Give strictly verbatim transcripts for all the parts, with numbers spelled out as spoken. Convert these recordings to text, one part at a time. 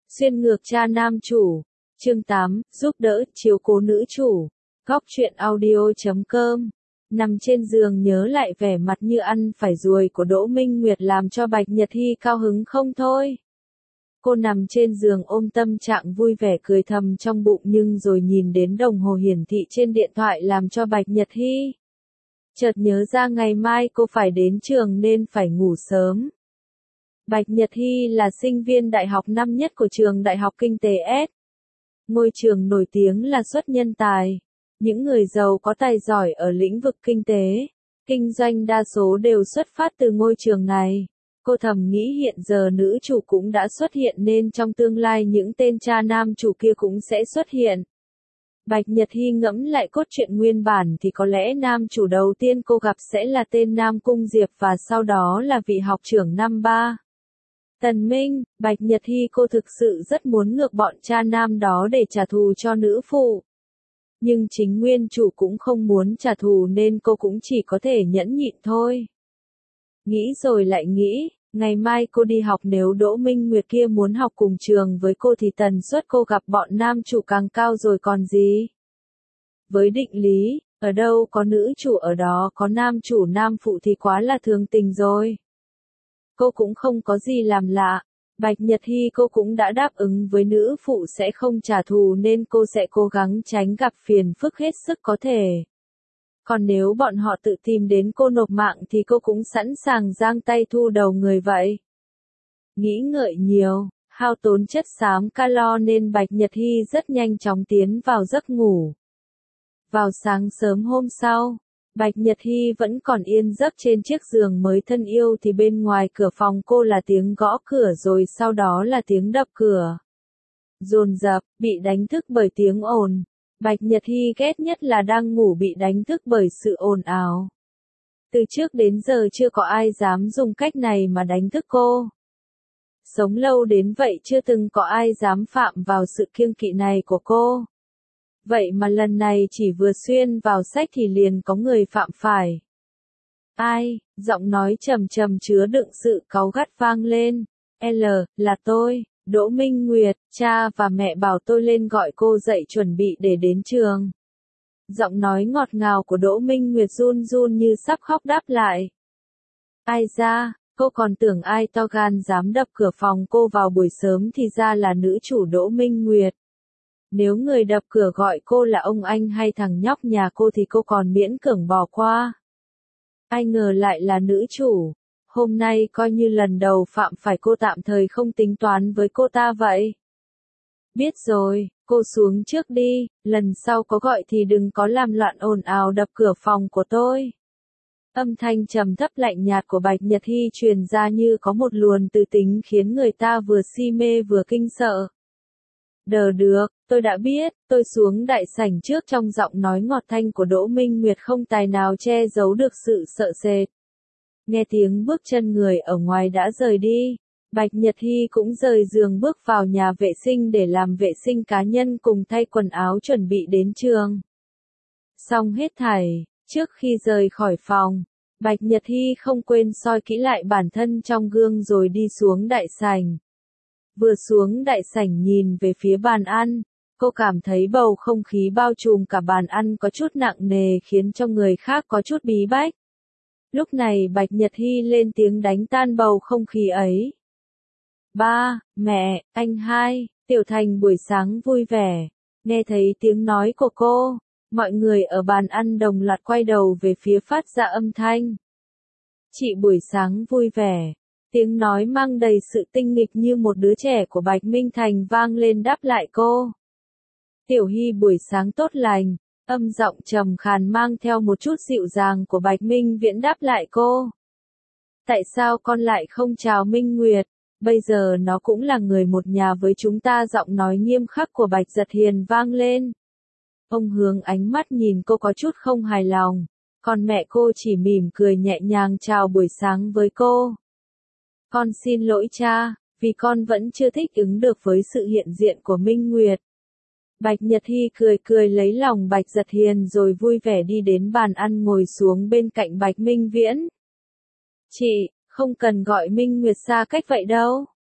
Xuyên ngược cha nam chủ. Chương tám, giúp đỡ, chiếu cố nữ chủ. Góc truyện audio chấm com. Nằm trên giường nhớ lại vẻ mặt như ăn phải ruồi của Đỗ Minh Nguyệt làm cho Bạch Nhật Hy cao hứng không thôi. Cô nằm trên giường ôm tâm trạng vui vẻ cười thầm trong bụng nhưng rồi nhìn đến đồng hồ hiển thị trên điện thoại làm cho Bạch Nhật Hy chợt nhớ ra ngày mai cô phải đến trường nên phải ngủ sớm. Bạch Nhật Hy là sinh viên đại học năm nhất của trường Đại học Kinh tế S. Ngôi trường nổi tiếng là xuất nhân tài. Những người giàu có tài giỏi ở lĩnh vực kinh tế, kinh doanh đa số đều xuất phát từ ngôi trường này. Cô thầm nghĩ hiện giờ nữ chủ cũng đã xuất hiện nên trong tương lai những tên cha nam chủ kia cũng sẽ xuất hiện. Bạch Nhật Hy ngẫm lại cốt truyện nguyên bản thì có lẽ nam chủ đầu tiên cô gặp sẽ là tên Nam Cung Diệp và sau đó là vị học trưởng năm ba. Tần Minh. Bạch Nhật Hy cô thực sự rất muốn ngược bọn cha nam đó để trả thù cho nữ phụ. Nhưng chính nguyên chủ cũng không muốn trả thù nên cô cũng chỉ có thể nhẫn nhịn thôi. Nghĩ rồi lại nghĩ, ngày mai cô đi học nếu Đỗ Minh Nguyệt kia muốn học cùng trường với cô thì tần suất cô gặp bọn nam chủ càng cao rồi còn gì. Với định lý, ở đâu có nữ chủ ở đó có nam chủ nam phụ thì quá là thường tình rồi. Cô cũng không có gì làm lạ. Bạch Nhật Hy cô cũng đã đáp ứng với nữ phụ sẽ không trả thù nên cô sẽ cố gắng tránh gặp phiền phức hết sức có thể. Còn nếu bọn họ tự tìm đến cô nộp mạng thì cô cũng sẵn sàng giang tay thu đầu người vậy. Nghĩ ngợi nhiều, hao tốn chất xám calo nên Bạch Nhật Hy rất nhanh chóng tiến vào giấc ngủ. Vào sáng sớm hôm sau, Bạch Nhật Hy vẫn còn yên giấc trên chiếc giường mới thân yêu thì bên ngoài cửa phòng cô là tiếng gõ cửa rồi sau đó là tiếng đập cửa. Dồn dập, bị đánh thức bởi tiếng ồn. Bạch Nhật Hy ghét nhất là đang ngủ bị đánh thức bởi sự ồn ào. Từ trước đến giờ chưa có ai dám dùng cách này mà đánh thức cô. Sống lâu đến vậy chưa từng có ai dám phạm vào sự kiêng kỵ này của cô. Vậy mà lần này chỉ vừa xuyên vào sách thì liền có người phạm phải. Ai? Giọng nói trầm trầm chứa đựng sự cáu gắt vang lên. L, là tôi, Đỗ Minh Nguyệt, cha và mẹ bảo tôi lên gọi cô dậy chuẩn bị để đến trường. Giọng nói ngọt ngào của Đỗ Minh Nguyệt run run như sắp khóc đáp lại. Ai ra, cô còn tưởng ai to gan dám đập cửa phòng cô vào buổi sớm thì ra là nữ chủ Đỗ Minh Nguyệt. Nếu người đập cửa gọi cô là ông anh hay thằng nhóc nhà cô thì cô còn miễn cưỡng bỏ qua. Ai ngờ lại là nữ chủ. Hôm nay coi như lần đầu phạm phải cô tạm thời không tính toán với cô ta vậy. Biết rồi, cô xuống trước đi, lần sau có gọi thì đừng có làm loạn ồn ào đập cửa phòng của tôi. Âm thanh trầm thấp lạnh nhạt của Bạch Nhật Hy truyền ra như có một luồng từ tính khiến người ta vừa si mê vừa kinh sợ. Đờ được, tôi đã biết, tôi xuống đại sảnh trước trong giọng nói ngọt thanh của Đỗ Minh Nguyệt không tài nào che giấu được sự sợ sệt. Nghe tiếng bước chân người ở ngoài đã rời đi, Bạch Nhật Hy cũng rời giường bước vào nhà vệ sinh để làm vệ sinh cá nhân cùng thay quần áo chuẩn bị đến trường. Xong hết thảy, trước khi rời khỏi phòng, Bạch Nhật Hy không quên soi kỹ lại bản thân trong gương rồi đi xuống đại sảnh. Vừa xuống đại sảnh nhìn về phía bàn ăn, cô cảm thấy bầu không khí bao trùm cả bàn ăn có chút nặng nề khiến cho người khác có chút bí bách. Lúc này Bạch Nhật Hy lên tiếng đánh tan bầu không khí ấy. Ba, mẹ, anh hai, Tiểu Thành buổi sáng vui vẻ. Nghe thấy tiếng nói của cô, mọi người ở bàn ăn đồng loạt quay đầu về phía phát ra âm thanh. Chị buổi sáng vui vẻ. Tiếng nói mang đầy sự tinh nghịch như một đứa trẻ của Bạch Minh Thành vang lên đáp lại cô. Tiểu Hy buổi sáng tốt lành, âm giọng trầm khàn mang theo một chút dịu dàng của Bạch Minh Viễn đáp lại cô. Tại sao con lại không chào Minh Nguyệt, bây giờ nó cũng là người một nhà với chúng ta giọng nói nghiêm khắc của Bạch Giật Hiền vang lên. Ông hướng ánh mắt nhìn cô có chút không hài lòng, còn mẹ cô chỉ mỉm cười nhẹ nhàng chào buổi sáng với cô. Con xin lỗi cha, vì con vẫn chưa thích ứng được với sự hiện diện của Minh Nguyệt. Bạch Nhật Hy cười cười lấy lòng Bạch Giật Hiền rồi vui vẻ đi đến bàn ăn ngồi xuống bên cạnh Bạch Minh Viễn. Chị, không cần gọi Minh Nguyệt xa cách vậy đâu.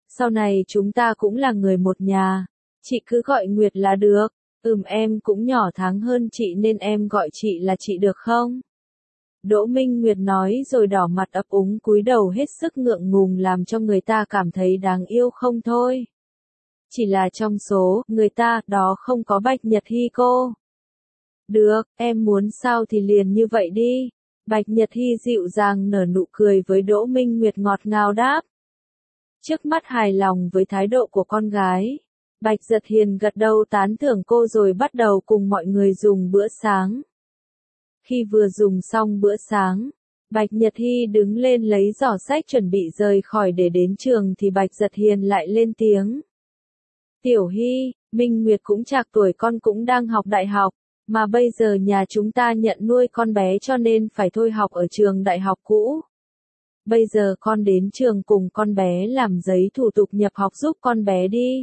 Sau này chúng ta cũng là người một nhà. Chị cứ gọi Nguyệt là được. Ừm em cũng nhỏ tháng hơn chị nên em gọi chị là chị được không? Đỗ Minh Nguyệt nói rồi đỏ mặt ấp úng cúi đầu hết sức ngượng ngùng làm cho người ta cảm thấy đáng yêu không thôi. Chỉ là trong số người ta đó không có Bạch Nhật Hy cô. Được, em muốn sao thì liền như vậy đi. Bạch Nhật Hy dịu dàng nở nụ cười với Đỗ Minh Nguyệt ngọt ngào đáp. Trước mắt hài lòng với thái độ của con gái, Bạch Giật Hiền gật đầu tán thưởng cô rồi bắt đầu cùng mọi người dùng bữa sáng. Khi vừa dùng xong bữa sáng, Bạch Nhật Hy đứng lên lấy giỏ sách chuẩn bị rời khỏi để đến trường thì Bạch Giật Hiền lại lên tiếng. Tiểu Hy, Minh Nguyệt cũng trạc tuổi con cũng đang học đại học, mà bây giờ nhà chúng ta nhận nuôi con bé cho nên phải thôi học ở trường đại học cũ. Bây giờ con đến trường cùng con bé làm giấy thủ tục nhập học giúp con bé đi.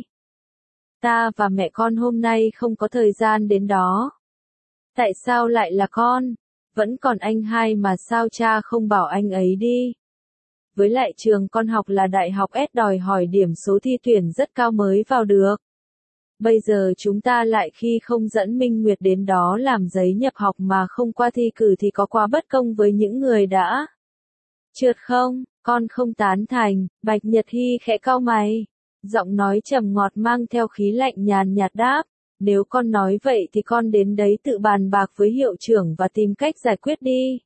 Ta và mẹ con hôm nay không có thời gian đến đó. Tại sao lại là con? Vẫn còn anh hai mà sao cha không bảo anh ấy đi? Với lại trường con học là đại học S đòi hỏi điểm số thi tuyển rất cao mới vào được. Bây giờ chúng ta lại khi không dẫn Minh Nguyệt đến đó làm giấy nhập học mà không qua thi cử thì có quá bất công với những người đã trượt không? Con không tán thành. Bạch Nhật Hy khẽ cau mày. Giọng nói trầm ngọt mang theo khí lạnh nhàn nhạt đáp. Nếu con nói vậy thì con đến đấy tự bàn bạc với hiệu trưởng và tìm cách giải quyết đi.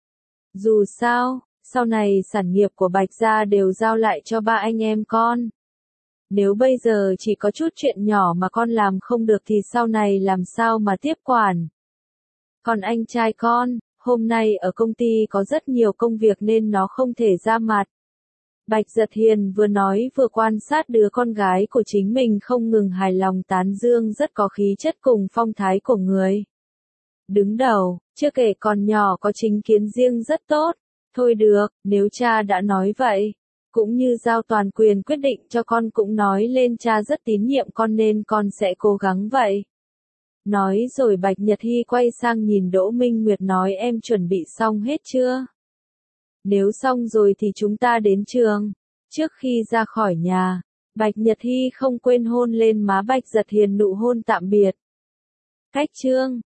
Dù sao, sau này sản nghiệp của Bạch gia đều giao lại cho ba anh em con. Nếu bây giờ chỉ có chút chuyện nhỏ mà con làm không được thì sau này làm sao mà tiếp quản. Còn anh trai con, hôm nay ở công ty có rất nhiều công việc nên nó không thể ra mặt. Bạch Giật Hiền vừa nói vừa quan sát đứa con gái của chính mình không ngừng hài lòng tán dương rất có khí chất cùng phong thái của người đứng đầu, chưa kể còn nhỏ có chính kiến riêng rất tốt. Thôi được, nếu cha đã nói vậy, cũng như giao toàn quyền quyết định cho con cũng nói lên cha rất tín nhiệm con nên con sẽ cố gắng vậy. Nói rồi Bạch Nhật Hy quay sang nhìn Đỗ Minh Nguyệt nói em chuẩn bị xong hết chưa? Nếu xong rồi thì chúng ta đến trường. Trước khi ra khỏi nhà, Bạch Nhật Hy không quên hôn lên má Bạch Giật Hiền nụ hôn tạm biệt. Cách chương